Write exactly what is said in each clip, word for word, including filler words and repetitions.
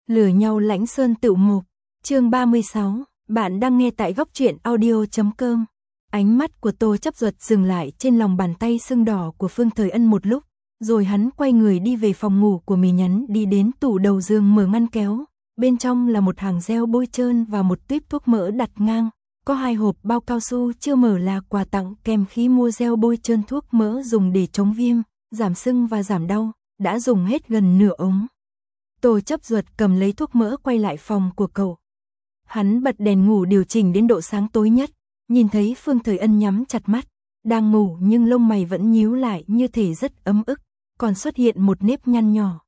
Lừa nhau lãnh sơn tựu mục, chương ba mươi sáu, bạn đang nghe tại góc truyện audio.com. Ánh mắt của Tô Chấp Duật dừng lại trên lòng bàn tay sưng đỏ của Phương Thời Ân một lúc, rồi hắn quay người đi về phòng ngủ của mì nhắn, đi đến tủ đầu giường mở ngăn kéo, bên trong là một hàng gel bôi trơn và một tuýp thuốc mỡ đặt ngang, có hai hộp bao cao su chưa mở là quà tặng kèm khi mua gel bôi trơn thuốc mỡ dùng để chống viêm, giảm sưng và giảm đau, đã dùng hết gần nửa ống. Tô Chấp Duật cầm lấy thuốc mỡ quay lại phòng của cậu. Hắn bật đèn ngủ điều chỉnh đến độ sáng tối nhất, nhìn thấy Phương Thời Ân nhắm chặt mắt, đang ngủ nhưng lông mày vẫn nhíu lại như thể rất ấm ức, còn xuất hiện một nếp nhăn nhỏ.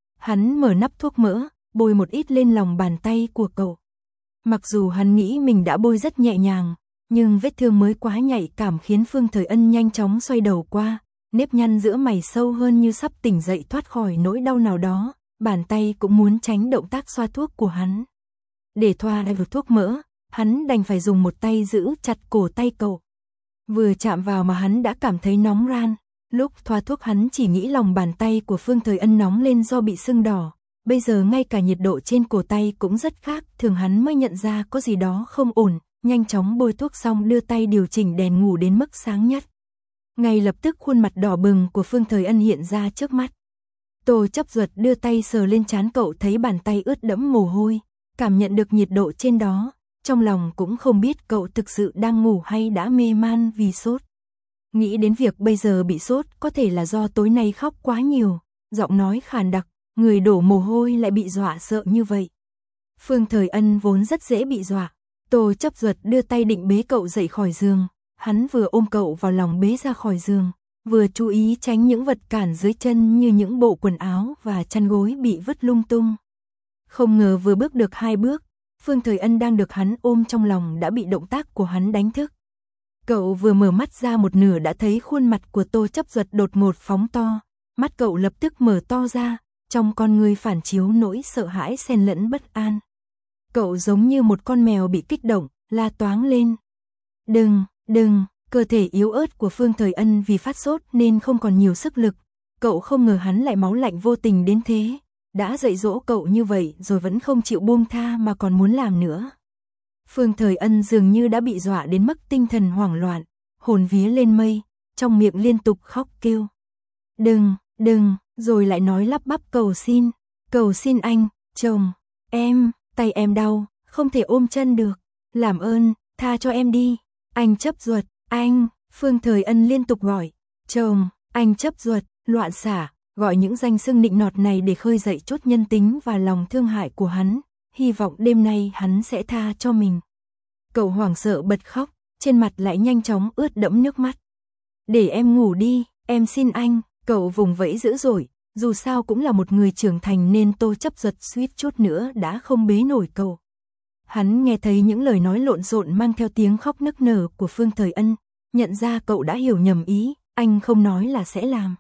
Hắn mở nắp thuốc mỡ, bôi một ít lên lòng bàn tay của cậu. Mặc dù hắn nghĩ mình đã bôi rất nhẹ nhàng, nhưng vết thương mới quá nhạy cảm khiến Phương Thời Ân nhanh chóng xoay đầu qua, nếp nhăn giữa mày sâu hơn như sắp tỉnh dậy thoát khỏi nỗi đau nào đó. Bàn tay cũng muốn tránh động tác xoa thuốc của hắn. Để thoa lại vào thuốc mỡ, hắn đành phải dùng một tay giữ chặt cổ tay cậu. Vừa chạm vào mà hắn đã cảm thấy nóng ran. Lúc thoa thuốc hắn chỉ nghĩ lòng bàn tay của Phương Thời Ân nóng lên do bị sưng đỏ. Bây giờ ngay cả nhiệt độ trên cổ tay cũng rất khác, thường hắn mới nhận ra có gì đó không ổn. Nhanh chóng bôi thuốc xong đưa tay điều chỉnh đèn ngủ đến mức sáng nhất. Ngay lập tức khuôn mặt đỏ bừng của Phương Thời Ân hiện ra trước mắt. Tô Chấp Duật đưa tay sờ lên trán cậu, thấy bàn tay ướt đẫm mồ hôi, cảm nhận được nhiệt độ trên đó, trong lòng cũng không biết cậu thực sự đang ngủ hay đã mê man vì sốt. Nghĩ đến việc bây giờ bị sốt có thể là do tối nay khóc quá nhiều, giọng nói khàn đặc, người đổ mồ hôi lại bị dọa sợ như vậy. Phương Thời Ân vốn rất dễ bị dọa, Tô Chấp Duật đưa tay định bế cậu dậy khỏi giường, hắn vừa ôm cậu vào lòng bế ra khỏi giường, vừa chú ý tránh những vật cản dưới chân như những bộ quần áo và chăn gối bị vứt lung tung. Không ngờ vừa bước được hai bước, Phương Thời Ân đang được hắn ôm trong lòng đã bị động tác của hắn đánh thức. Cậu vừa mở mắt ra một nửa đã thấy khuôn mặt của Tô Chấp Duật đột ngột phóng to, mắt cậu lập tức mở to ra, trong con ngươi phản chiếu nỗi sợ hãi xen lẫn bất an. Cậu giống như một con mèo bị kích động, la toáng lên. Đừng, đừng! Cơ thể yếu ớt của Phương Thời Ân vì phát sốt nên không còn nhiều sức lực, cậu không ngờ hắn lại máu lạnh vô tình đến thế, đã dạy dỗ cậu như vậy rồi vẫn không chịu buông tha mà còn muốn làm nữa. Phương Thời Ân dường như đã bị dọa đến mức tinh thần hoảng loạn, hồn vía lên mây, trong miệng liên tục khóc kêu. Đừng, đừng, rồi lại nói lắp bắp cầu xin, cầu xin anh, chồng, em, tay em đau, không thể ôm chân được, làm ơn, tha cho em đi, anh Chấp Duật. Anh, Phương Thời Ân liên tục gọi, chồng, anh Chấp Duật, loạn xả, gọi những danh xưng nịnh nọt này để khơi dậy chút nhân tính và lòng thương hại của hắn, hy vọng đêm nay hắn sẽ tha cho mình. Cậu hoảng sợ bật khóc, trên mặt lại nhanh chóng ướt đẫm nước mắt. Để em ngủ đi, em xin anh, cậu vùng vẫy dữ dội, dù sao cũng là một người trưởng thành nên Tô Chấp Duật suýt chút nữa đã không bế nổi cậu. Hắn nghe thấy những lời nói lộn xộn mang theo tiếng khóc nức nở của Phương Thời Ân, nhận ra cậu đã hiểu nhầm ý, anh không nói là sẽ làm.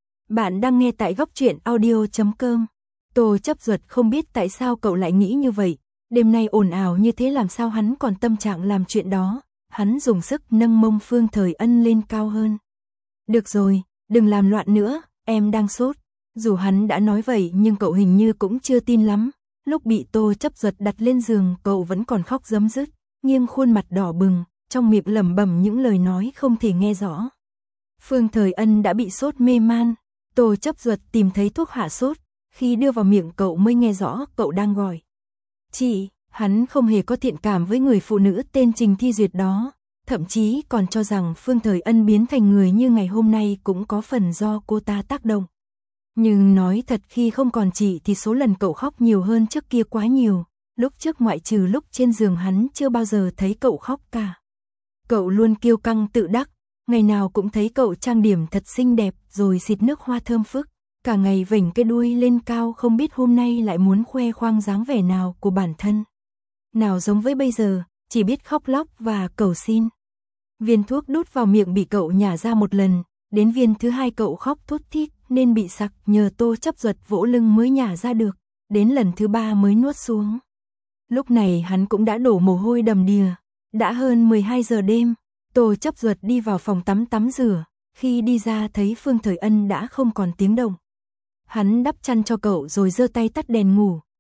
Bạn đang nghe tại góc truyện audio.com. Tô Chấp Duật không biết tại sao cậu lại nghĩ như vậy, đêm nay ồn ào như thế làm sao hắn còn tâm trạng làm chuyện đó, hắn dùng sức nâng mông Phương Thời Ân lên cao hơn. Được rồi, đừng làm loạn nữa, em đang sốt. Dù hắn đã nói vậy nhưng cậu hình như cũng chưa tin lắm. Lúc bị Tô Chấp Duật đặt lên giường cậu vẫn còn khóc rấm rứt, nghiêng khuôn mặt đỏ bừng, trong miệng lẩm bẩm những lời nói không thể nghe rõ. Phương Thời Ân đã bị sốt mê man, Tô Chấp Duật tìm thấy thuốc hạ sốt, khi đưa vào miệng cậu mới nghe rõ cậu đang gọi. Chị, hắn không hề có thiện cảm với người phụ nữ tên Trình Thi Duyệt đó, thậm chí còn cho rằng Phương Thời Ân biến thành người như ngày hôm nay cũng có phần do cô ta tác động. Nhưng nói thật khi không còn chị thì số lần cậu khóc nhiều hơn trước kia quá nhiều, lúc trước ngoại trừ lúc trên giường hắn chưa bao giờ thấy cậu khóc cả. Cậu luôn kiêu căng tự đắc, ngày nào cũng thấy cậu trang điểm thật xinh đẹp rồi xịt nước hoa thơm phức, cả ngày vểnh cái đuôi lên cao không biết hôm nay lại muốn khoe khoang dáng vẻ nào của bản thân. Nào giống với bây giờ, chỉ biết khóc lóc và cầu xin. Viên thuốc đút vào miệng bị cậu nhả ra một lần, đến viên thứ hai cậu khóc thút thít nên bị sặc, nhờ Tô Chấp Duật vỗ lưng mới nhả ra được, đến lần thứ ba mới nuốt xuống. Lúc này hắn cũng đã đổ mồ hôi đầm đìa, đã hơn mười hai giờ đêm, Tô Chấp Duật đi vào phòng tắm tắm rửa, khi đi ra thấy Phương Thời Ân đã không còn tiếng động. Hắn đắp chăn cho cậu rồi giơ tay tắt đèn ngủ,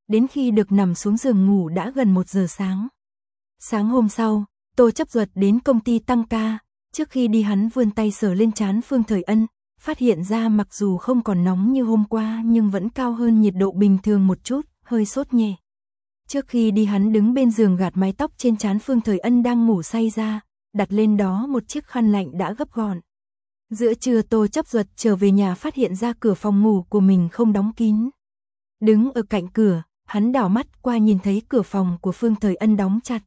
đến khi được nằm xuống giường ngủ đã gần một giờ sáng. Sáng hôm sau, Tô Chấp Duật đến công ty tăng ca, trước khi đi hắn vươn tay sờ lên trán Phương Thời Ân, phát hiện ra mặc dù không còn nóng như hôm qua nhưng vẫn cao hơn nhiệt độ bình thường một chút, hơi sốt nhẹ. Trước khi đi hắn đứng bên giường gạt mái tóc trên trán Phương Thời Ân đang ngủ say ra, đặt lên đó một chiếc khăn lạnh đã gấp gọn. Giữa trưa Tô Chấp Duật trở về nhà phát hiện ra cửa phòng ngủ của mình không đóng kín. Đứng ở cạnh cửa, hắn đảo mắt qua nhìn thấy cửa phòng của Phương Thời Ân đóng chặt.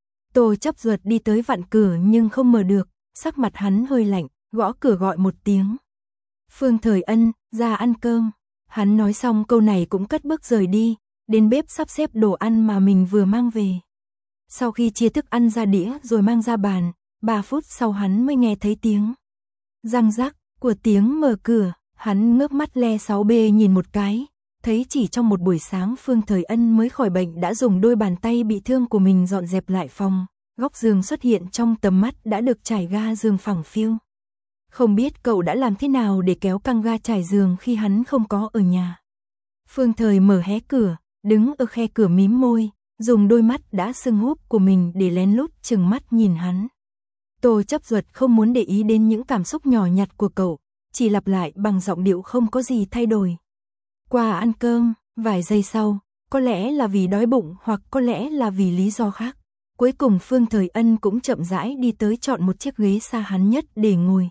Tô Chấp Duật đi tới vặn cửa nhưng không mở được, sắc mặt hắn hơi lạnh, gõ cửa gọi một tiếng. Phương Thời Ân, ra ăn cơm. Hắn nói xong câu này cũng cất bước rời đi, đến bếp sắp xếp đồ ăn mà mình vừa mang về. Sau khi chia thức ăn ra đĩa rồi mang ra bàn, ba phút sau hắn mới nghe thấy tiếng răng rắc của tiếng mở cửa, hắn ngước mắt le sáu bê nhìn một cái, thấy chỉ trong một buổi sáng Phương Thời Ân mới khỏi bệnh đã dùng đôi bàn tay bị thương của mình dọn dẹp lại phòng, góc giường xuất hiện trong tầm mắt đã được trải ga giường phẳng phiu. Không biết cậu đã làm thế nào để kéo căng ga trải giường khi hắn không có ở nhà. Phương Thời mở hé cửa, đứng ở khe cửa mím môi, dùng đôi mắt đã sưng húp của mình để lén lút chừng mắt nhìn hắn. Tô Chấp Duật không muốn để ý đến những cảm xúc nhỏ nhặt của cậu, chỉ lặp lại bằng giọng điệu không có gì thay đổi. Qua ăn cơm, vài giây sau, có lẽ là vì đói bụng hoặc có lẽ là vì lý do khác. Cuối cùng Phương Thời Ân cũng chậm rãi đi tới chọn một chiếc ghế xa hắn nhất để ngồi.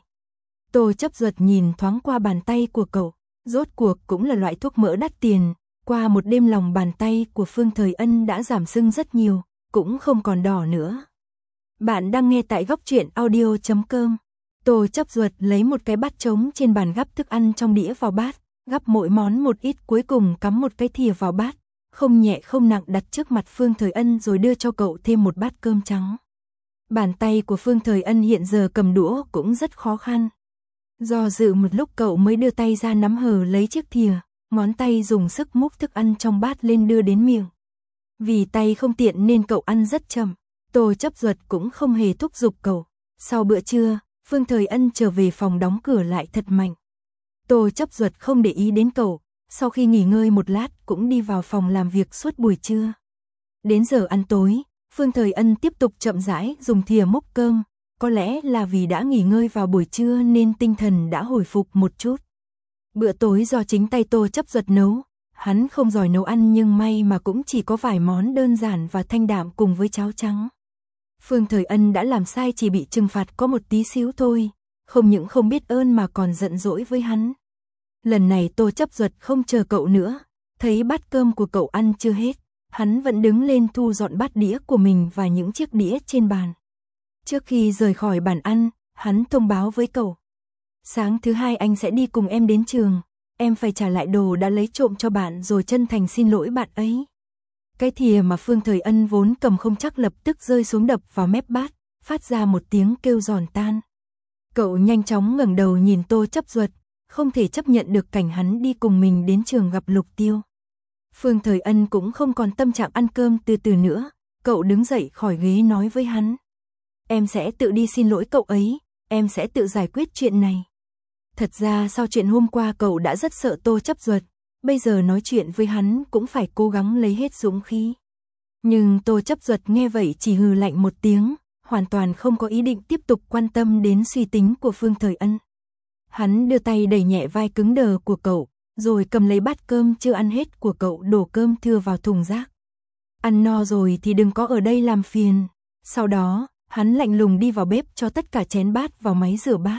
Tô Chấp Duật nhìn thoáng qua bàn tay của cậu, rốt cuộc cũng là loại thuốc mỡ đắt tiền. Qua một đêm lòng bàn tay của Phương Thời Ân đã giảm sưng rất nhiều, cũng không còn đỏ nữa. Bạn đang nghe tại góc truyện audio chấm com. Tô Chấp Duật lấy một cái bát trống trên bàn gắp thức ăn trong đĩa vào bát, gắp mỗi món một ít cuối cùng cắm một cái thìa vào bát, không nhẹ không nặng đặt trước mặt Phương Thời Ân rồi đưa cho cậu thêm một bát cơm trắng. Bàn tay của Phương Thời Ân hiện giờ cầm đũa cũng rất khó khăn. Do dự một lúc cậu mới đưa tay ra nắm hờ lấy chiếc thìa, ngón tay dùng sức múc thức ăn trong bát lên đưa đến miệng. Vì tay không tiện nên cậu ăn rất chậm, Tô Chấp Duật cũng không hề thúc giục cậu. Sau bữa trưa, Phương Thời Ân trở về phòng đóng cửa lại thật mạnh. Tô Chấp Duật không để ý đến cậu, sau khi nghỉ ngơi một lát cũng đi vào phòng làm việc suốt buổi trưa. Đến giờ ăn tối, Phương Thời Ân tiếp tục chậm rãi dùng thìa múc cơm, có lẽ là vì đã nghỉ ngơi vào buổi trưa nên tinh thần đã hồi phục một chút. Bữa tối do chính tay Tô Chấp Duật nấu, hắn không giỏi nấu ăn nhưng may mà cũng chỉ có vài món đơn giản và thanh đạm cùng với cháo trắng. Phương Thời Ân đã làm sai chỉ bị trừng phạt có một tí xíu thôi, không những không biết ơn mà còn giận dỗi với hắn. Lần này Tô Chấp Duật không chờ cậu nữa, thấy bát cơm của cậu ăn chưa hết, hắn vẫn đứng lên thu dọn bát đĩa của mình và những chiếc đĩa trên bàn. Trước khi rời khỏi bàn ăn, hắn thông báo với cậu. Sáng thứ hai anh sẽ đi cùng em đến trường, em phải trả lại đồ đã lấy trộm cho bạn rồi chân thành xin lỗi bạn ấy. Cái thìa mà Phương Thời Ân vốn cầm không chắc lập tức rơi xuống đập vào mép bát, phát ra một tiếng kêu giòn tan. Cậu nhanh chóng ngẩng đầu nhìn Tô Chấp Duật, không thể chấp nhận được cảnh hắn đi cùng mình đến trường gặp Lục Tiêu. Phương Thời Ân cũng không còn tâm trạng ăn cơm từ từ nữa, cậu đứng dậy khỏi ghế nói với hắn. Em sẽ tự đi xin lỗi cậu ấy, em sẽ tự giải quyết chuyện này. Thật ra sau chuyện hôm qua cậu đã rất sợ Tô Chấp Duật, bây giờ nói chuyện với hắn cũng phải cố gắng lấy hết dũng khí. Nhưng Tô Chấp Duật nghe vậy chỉ hừ lạnh một tiếng, hoàn toàn không có ý định tiếp tục quan tâm đến suy tính của Phương Thời Ân. Hắn đưa tay đẩy nhẹ vai cứng đờ của cậu, rồi cầm lấy bát cơm chưa ăn hết của cậu đổ cơm thưa vào thùng rác. Ăn no rồi thì đừng có ở đây làm phiền. Sau đó, hắn lạnh lùng đi vào bếp cho tất cả chén bát vào máy rửa bát.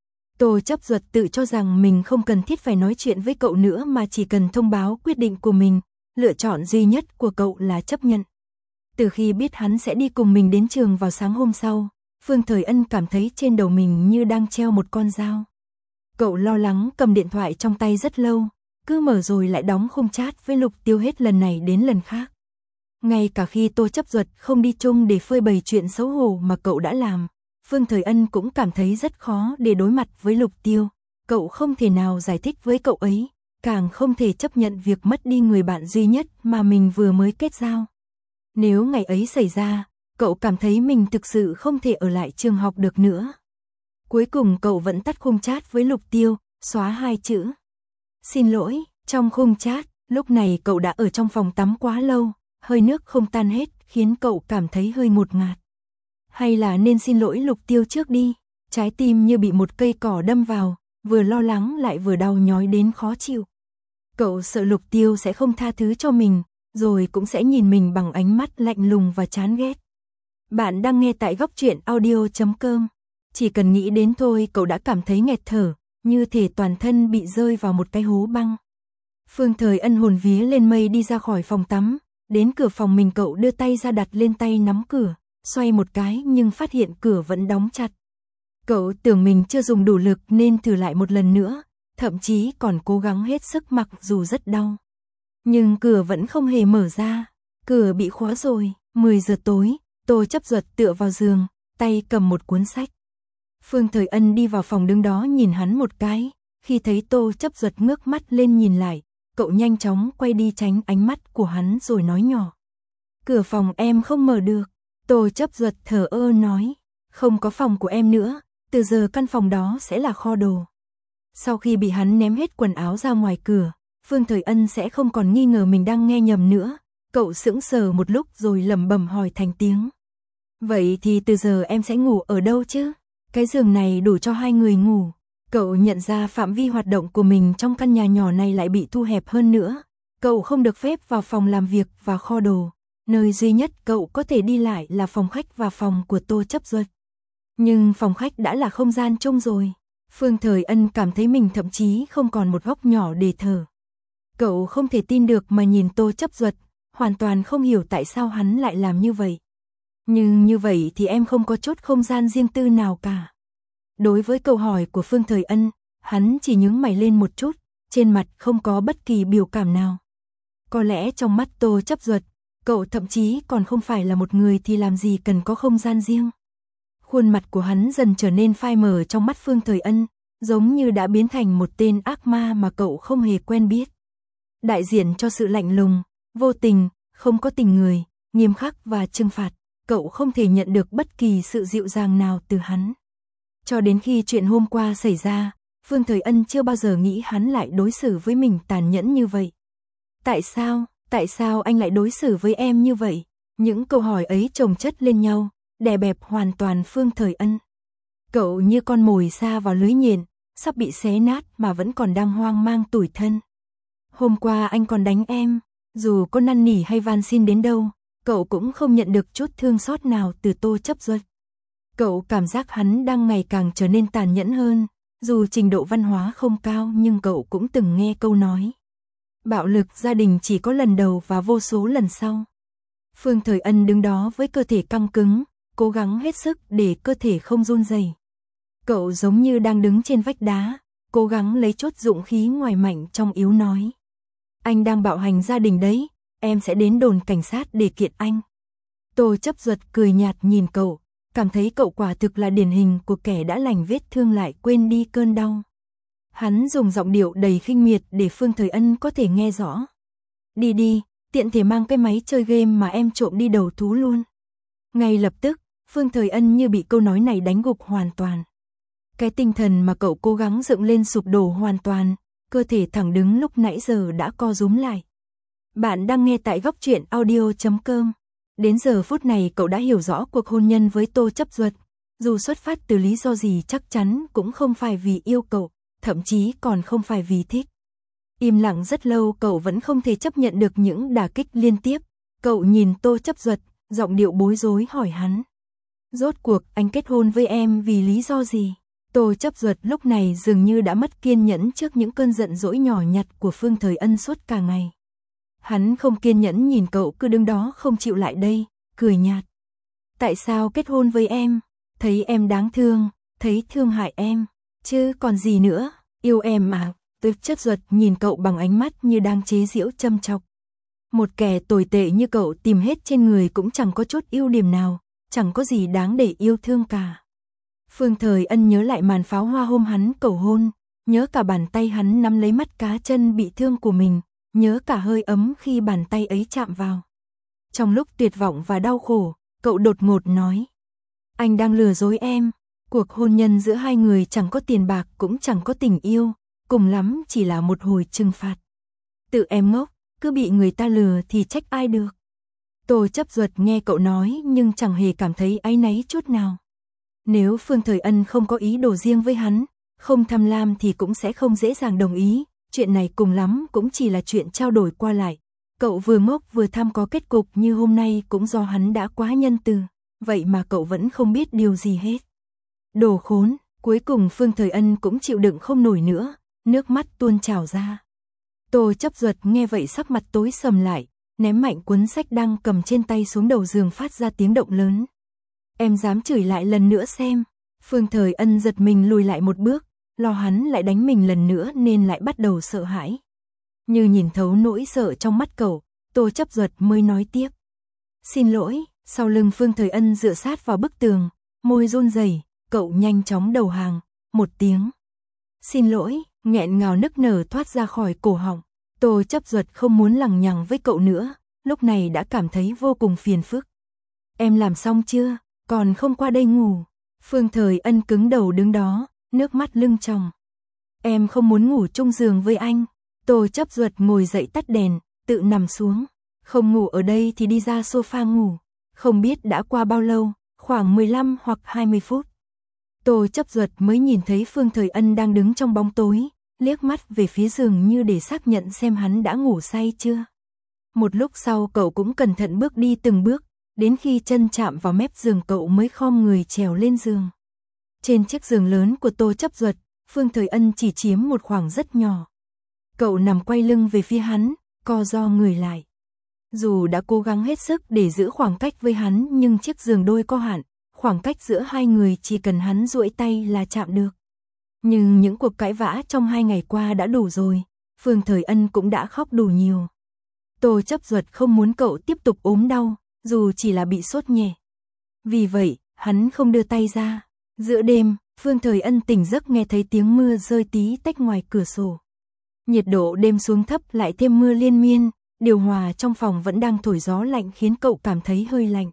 Tô Chấp Duật tự cho rằng mình không cần thiết phải nói chuyện với cậu nữa mà chỉ cần thông báo quyết định của mình, lựa chọn duy nhất của cậu là chấp nhận. Từ khi biết hắn sẽ đi cùng mình đến trường vào sáng hôm sau, Phương Thời Ân cảm thấy trên đầu mình như đang treo một con dao. Cậu lo lắng cầm điện thoại trong tay rất lâu, cứ mở rồi lại đóng khung chat với Lục Tiêu hết lần này đến lần khác. Ngay cả khi Tô Chấp Duật không đi chung để phơi bày chuyện xấu hổ mà cậu đã làm, Phương Thời Ân cũng cảm thấy rất khó để đối mặt với Lục Tiêu. Cậu không thể nào giải thích với cậu ấy, càng không thể chấp nhận việc mất đi người bạn duy nhất mà mình vừa mới kết giao. Nếu ngày ấy xảy ra, cậu cảm thấy mình thực sự không thể ở lại trường học được nữa. Cuối cùng cậu vẫn tắt khung chat với Lục Tiêu, xóa hai chữ xin lỗi trong khung chat. Lúc này cậu đã ở trong phòng tắm quá lâu, hơi nước không tan hết khiến cậu cảm thấy hơi ngột ngạt. Hay là nên xin lỗi Lục Tiêu trước đi, trái tim như bị một cây cỏ đâm vào, vừa lo lắng lại vừa đau nhói đến khó chịu. Cậu sợ Lục Tiêu sẽ không tha thứ cho mình, rồi cũng sẽ nhìn mình bằng ánh mắt lạnh lùng và chán ghét. Bạn đang nghe tại góc truyện audio chấm com. Chỉ cần nghĩ đến thôi cậu đã cảm thấy nghẹt thở, như thể toàn thân bị rơi vào một cái hố băng. Phương Thời Ân hồn vía lên mây đi ra khỏi phòng tắm, đến cửa phòng mình cậu đưa tay ra đặt lên tay nắm cửa, xoay một cái nhưng phát hiện cửa vẫn đóng chặt. Cậu tưởng mình chưa dùng đủ lực nên thử lại một lần nữa, thậm chí còn cố gắng hết sức mặc dù rất đau. Nhưng cửa vẫn không hề mở ra, cửa bị khóa rồi. Mười giờ tối, Tô Chấp Duật tựa vào giường, tay cầm một cuốn sách. Phương Thời Ân đi vào phòng đứng đó nhìn hắn một cái, khi thấy Tô Chấp Duật ngước mắt lên nhìn lại, cậu nhanh chóng quay đi tránh ánh mắt của hắn rồi nói nhỏ. Cửa phòng em không mở được. Tô Chấp Duật thở ơ nói, không có phòng của em nữa, từ giờ căn phòng đó sẽ là kho đồ. Sau khi bị hắn ném hết quần áo ra ngoài cửa, Phương Thời Ân sẽ không còn nghi ngờ mình đang nghe nhầm nữa, cậu sững sờ một lúc rồi lẩm bẩm hỏi thành tiếng. Vậy thì từ giờ em sẽ ngủ ở đâu chứ? Cái giường này đủ cho hai người ngủ. Cậu nhận ra phạm vi hoạt động của mình trong căn nhà nhỏ này lại bị thu hẹp hơn nữa. Cậu không được phép vào phòng làm việc và kho đồ. Nơi duy nhất cậu có thể đi lại là phòng khách và phòng của Tô Chấp Duật. Nhưng phòng khách đã là không gian chung rồi. Phương Thời Ân cảm thấy mình thậm chí không còn một góc nhỏ để thở. Cậu không thể tin được mà nhìn Tô Chấp Duật, hoàn toàn không hiểu tại sao hắn lại làm như vậy. Nhưng như vậy thì em không có chút không gian riêng tư nào cả. Đối với câu hỏi của Phương Thời Ân, hắn chỉ nhướng mày lên một chút, trên mặt không có bất kỳ biểu cảm nào. Có lẽ trong mắt Tô Chấp Duật, cậu thậm chí còn không phải là một người thì làm gì cần có không gian riêng. Khuôn mặt của hắn dần trở nên phai mờ trong mắt Phương Thời Ân, giống như đã biến thành một tên ác ma mà cậu không hề quen biết. Đại diện cho sự lạnh lùng, vô tình, không có tình người, nghiêm khắc và trừng phạt, cậu không thể nhận được bất kỳ sự dịu dàng nào từ hắn. Cho đến khi chuyện hôm qua xảy ra, Phương Thời Ân chưa bao giờ nghĩ hắn lại đối xử với mình tàn nhẫn như vậy. Tại sao, tại sao anh lại đối xử với em như vậy? Những câu hỏi ấy chồng chất lên nhau, đè bẹp hoàn toàn Phương Thời Ân. Cậu như con mồi sa vào lưới nhện, sắp bị xé nát mà vẫn còn đang hoang mang tủi thân. Hôm qua anh còn đánh em, dù có năn nỉ hay van xin đến đâu, cậu cũng không nhận được chút thương xót nào từ Tô Chấp Duật. Cậu cảm giác hắn đang ngày càng trở nên tàn nhẫn hơn, dù trình độ văn hóa không cao nhưng cậu cũng từng nghe câu nói. Bạo lực gia đình chỉ có lần đầu và vô số lần sau. Phương Thời Ân đứng đó với cơ thể căng cứng, cố gắng hết sức để cơ thể không run rẩy. Cậu giống như đang đứng trên vách đá, cố gắng lấy chút dũng khí ngoài mạnh trong yếu nói. Anh đang bạo hành gia đình đấy, em sẽ đến đồn cảnh sát để kiện anh. Tô Chấp Duật cười nhạt nhìn cậu, cảm thấy cậu quả thực là điển hình của kẻ đã lành vết thương lại quên đi cơn đau. Hắn dùng giọng điệu đầy khinh miệt để Phương Thời Ân có thể nghe rõ. Đi đi, tiện thể mang cái máy chơi game mà em trộm đi đầu thú luôn. Ngay lập tức, Phương Thời Ân như bị câu nói này đánh gục hoàn toàn. Cái tinh thần mà cậu cố gắng dựng lên sụp đổ hoàn toàn, cơ thể thẳng đứng lúc nãy giờ đã co rúm lại. Bạn đang nghe tại góc truyện audio chấm com. Đến giờ phút này cậu đã hiểu rõ cuộc hôn nhân với Tô Chấp Duật, dù xuất phát từ lý do gì chắc chắn cũng không phải vì yêu cậu, thậm chí còn không phải vì thích. Im lặng rất lâu cậu vẫn không thể chấp nhận được những đả kích liên tiếp, cậu nhìn Tô Chấp Duật, giọng điệu bối rối hỏi hắn. Rốt cuộc anh kết hôn với em vì lý do gì? Tô Chấp Duật lúc này dường như đã mất kiên nhẫn trước những cơn giận dỗi nhỏ nhặt của Phương Thời Ân suốt cả ngày. Hắn không kiên nhẫn nhìn cậu cứ đứng đó không chịu lại đây, cười nhạt. Tại sao kết hôn với em? Thấy em đáng thương, thấy thương hại em, chứ còn gì nữa, yêu em mà. Tô Chấp Duật nhìn cậu bằng ánh mắt như đang chế giễu châm chọc. Một kẻ tồi tệ như cậu tìm hết trên người cũng chẳng có chút ưu điểm nào, chẳng có gì đáng để yêu thương cả. Phương Thời Ân nhớ lại màn pháo hoa hôm hắn cầu hôn, nhớ cả bàn tay hắn nắm lấy mắt cá chân bị thương của mình, nhớ cả hơi ấm khi bàn tay ấy chạm vào. Trong lúc tuyệt vọng và đau khổ, cậu đột ngột nói. Anh đang lừa dối em, cuộc hôn nhân giữa hai người chẳng có tiền bạc cũng chẳng có tình yêu, cùng lắm chỉ là một hồi trừng phạt. Tự em ngốc, cứ bị người ta lừa thì trách ai được. Tô Chấp Duật nghe cậu nói nhưng chẳng hề cảm thấy áy náy chút nào. Nếu Phương Thời Ân không có ý đồ riêng với hắn, không tham lam thì cũng sẽ không dễ dàng đồng ý, chuyện này cùng lắm cũng chỉ là chuyện trao đổi qua lại. Cậu vừa ngốc vừa tham có kết cục như hôm nay cũng do hắn đã quá nhân từ, vậy mà cậu vẫn không biết điều gì hết. Đồ khốn, cuối cùng Phương Thời Ân cũng chịu đựng không nổi nữa, nước mắt tuôn trào ra. Tô Chấp Duật nghe vậy sắc mặt tối sầm lại, ném mạnh cuốn sách đang cầm trên tay xuống đầu giường phát ra tiếng động lớn. Em dám chửi lại lần nữa xem. Phương Thời Ân giật mình lùi lại một bước, lo hắn lại đánh mình lần nữa nên lại bắt đầu sợ hãi. Như nhìn thấu nỗi sợ trong mắt cậu, Tô Chấp Duật mới nói tiếp. Xin lỗi, sau lưng Phương Thời Ân dựa sát vào bức tường, môi run rẩy, cậu nhanh chóng đầu hàng, một tiếng. Xin lỗi, nghẹn ngào nức nở thoát ra khỏi cổ họng. Tô Chấp Duật không muốn lằng nhằng với cậu nữa, lúc này đã cảm thấy vô cùng phiền phức. Em làm xong chưa, còn không qua đây ngủ. Phương Thời Ân cứng đầu đứng đó, nước mắt lưng tròng. Em không muốn ngủ chung giường với anh. Tô Chấp Duật ngồi dậy tắt đèn, tự nằm xuống. Không ngủ ở đây thì đi ra sofa ngủ. Không biết đã qua bao lâu, khoảng mười lăm hoặc hai mươi phút. Tô Chấp Duật mới nhìn thấy Phương Thời Ân đang đứng trong bóng tối, liếc mắt về phía giường như để xác nhận xem hắn đã ngủ say chưa. Một lúc sau cậu cũng cẩn thận bước đi từng bước, đến khi chân chạm vào mép giường cậu mới khom người trèo lên giường. Trên chiếc giường lớn của Tô Chấp Duật, Phương Thời Ân chỉ chiếm một khoảng rất nhỏ. Cậu nằm quay lưng về phía hắn, co ro người lại. Dù đã cố gắng hết sức để giữ khoảng cách với hắn nhưng chiếc giường đôi có hạn, khoảng cách giữa hai người chỉ cần hắn duỗi tay là chạm được. Nhưng những cuộc cãi vã trong hai ngày qua đã đủ rồi, Phương Thời Ân cũng đã khóc đủ nhiều. Tô Chấp Duật không muốn cậu tiếp tục ốm đau, dù chỉ là bị sốt nhẹ. Vì vậy, hắn không đưa tay ra. Giữa đêm, Phương Thời Ân tỉnh giấc nghe thấy tiếng mưa rơi tí tách ngoài cửa sổ. Nhiệt độ đêm xuống thấp lại thêm mưa liên miên, điều hòa trong phòng vẫn đang thổi gió lạnh khiến cậu cảm thấy hơi lạnh.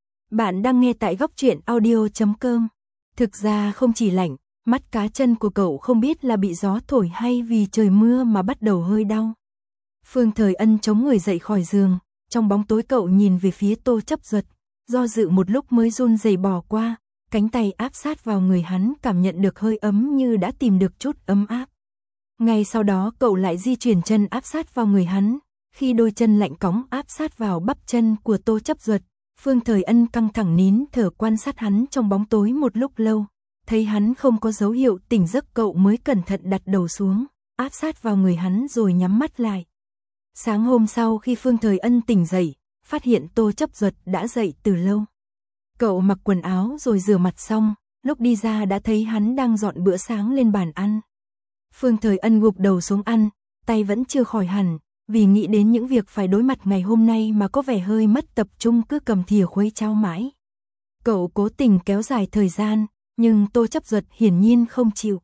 Bạn đang nghe tại góc truyện audio chấm com. Thực ra không chỉ lạnh, mắt cá chân của cậu không biết là bị gió thổi hay vì trời mưa mà bắt đầu hơi đau. Phương Thời Ân chống người dậy khỏi giường, trong bóng tối cậu nhìn về phía Tô Chấp Duật, do dự một lúc mới run rẩy bỏ qua, cánh tay áp sát vào người hắn cảm nhận được hơi ấm như đã tìm được chút ấm áp. Ngay sau đó cậu lại di chuyển chân áp sát vào người hắn, khi đôi chân lạnh cóng áp sát vào bắp chân của Tô Chấp Duật, Phương Thời Ân căng thẳng nín thở quan sát hắn trong bóng tối một lúc lâu, thấy hắn không có dấu hiệu tỉnh giấc cậu mới cẩn thận đặt đầu xuống, áp sát vào người hắn rồi nhắm mắt lại. Sáng hôm sau khi Phương Thời Ân tỉnh dậy, phát hiện Tô Chấp Duật đã dậy từ lâu. Cậu mặc quần áo rồi rửa mặt xong, lúc đi ra đã thấy hắn đang dọn bữa sáng lên bàn ăn. Phương Thời Ân gục đầu xuống ăn, tay vẫn chưa khỏi hẳn, vì nghĩ đến những việc phải đối mặt ngày hôm nay mà có vẻ hơi mất tập trung cứ cầm thìa khuấy cháo mãi. Cậu cố tình kéo dài thời gian, nhưng Tô Chấp Duật hiển nhiên không chịu.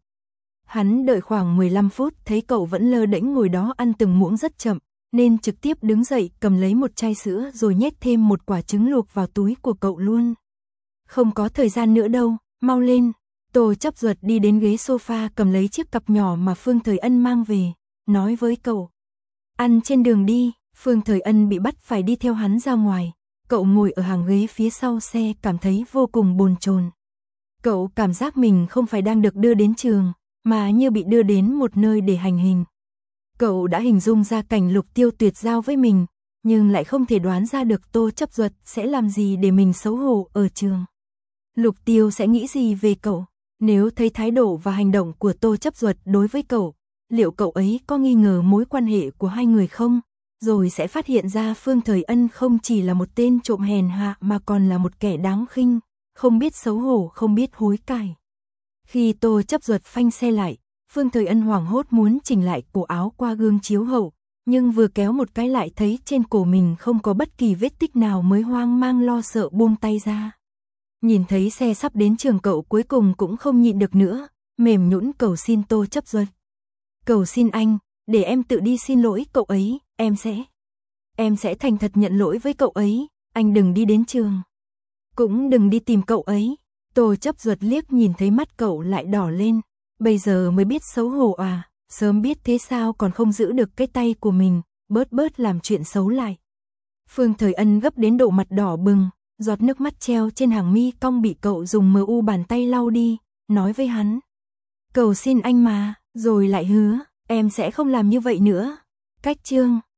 Hắn đợi khoảng mười lăm phút thấy cậu vẫn lơ đễnh ngồi đó ăn từng muỗng rất chậm, nên trực tiếp đứng dậy cầm lấy một chai sữa rồi nhét thêm một quả trứng luộc vào túi của cậu luôn. Không có thời gian nữa đâu, mau lên. Tô Chấp Duật đi đến ghế sofa cầm lấy chiếc cặp nhỏ mà Phương Thời Ân mang về, nói với cậu. Ăn trên đường đi. Phương Thời Ân bị bắt phải đi theo hắn ra ngoài. Cậu ngồi ở hàng ghế phía sau xe cảm thấy vô cùng bồn chồn. Cậu cảm giác mình không phải đang được đưa đến trường, mà như bị đưa đến một nơi để hành hình. Cậu đã hình dung ra cảnh Lục Tiêu tuyệt giao với mình, nhưng lại không thể đoán ra được Tô Chấp Duật sẽ làm gì để mình xấu hổ ở trường. Lục Tiêu sẽ nghĩ gì về cậu? Nếu thấy thái độ và hành động của Tô Chấp Duật đối với cậu, liệu cậu ấy có nghi ngờ mối quan hệ của hai người không? Rồi sẽ phát hiện ra Phương Thời Ân không chỉ là một tên trộm hèn hạ mà còn là một kẻ đáng khinh, không biết xấu hổ, không biết hối cải. Khi Tô Chấp Duật phanh xe lại, Phương Thời Ân hoảng hốt muốn chỉnh lại cổ áo qua gương chiếu hậu, nhưng vừa kéo một cái lại thấy trên cổ mình không có bất kỳ vết tích nào mới hoang mang lo sợ buông tay ra. Nhìn thấy xe sắp đến trường cậu cuối cùng cũng không nhịn được nữa, mềm nhũn cầu xin Tô Chấp Duật. Cầu xin anh, để em tự đi xin lỗi cậu ấy, em sẽ. Em sẽ thành thật nhận lỗi với cậu ấy, anh đừng đi đến trường. Cũng đừng đi tìm cậu ấy. Tô Chấp Duật liếc nhìn thấy mắt cậu lại đỏ lên. Bây giờ mới biết xấu hổ à, sớm biết thế sao còn không giữ được cái tay của mình, bớt bớt làm chuyện xấu lại. Phương Thời Ân gấp đến độ mặt đỏ bừng, giọt nước mắt treo trên hàng mi cong bị cậu dùng mờ u bàn tay lau đi, nói với hắn. Cầu xin anh mà, rồi lại hứa, em sẽ không làm như vậy nữa. Cách chương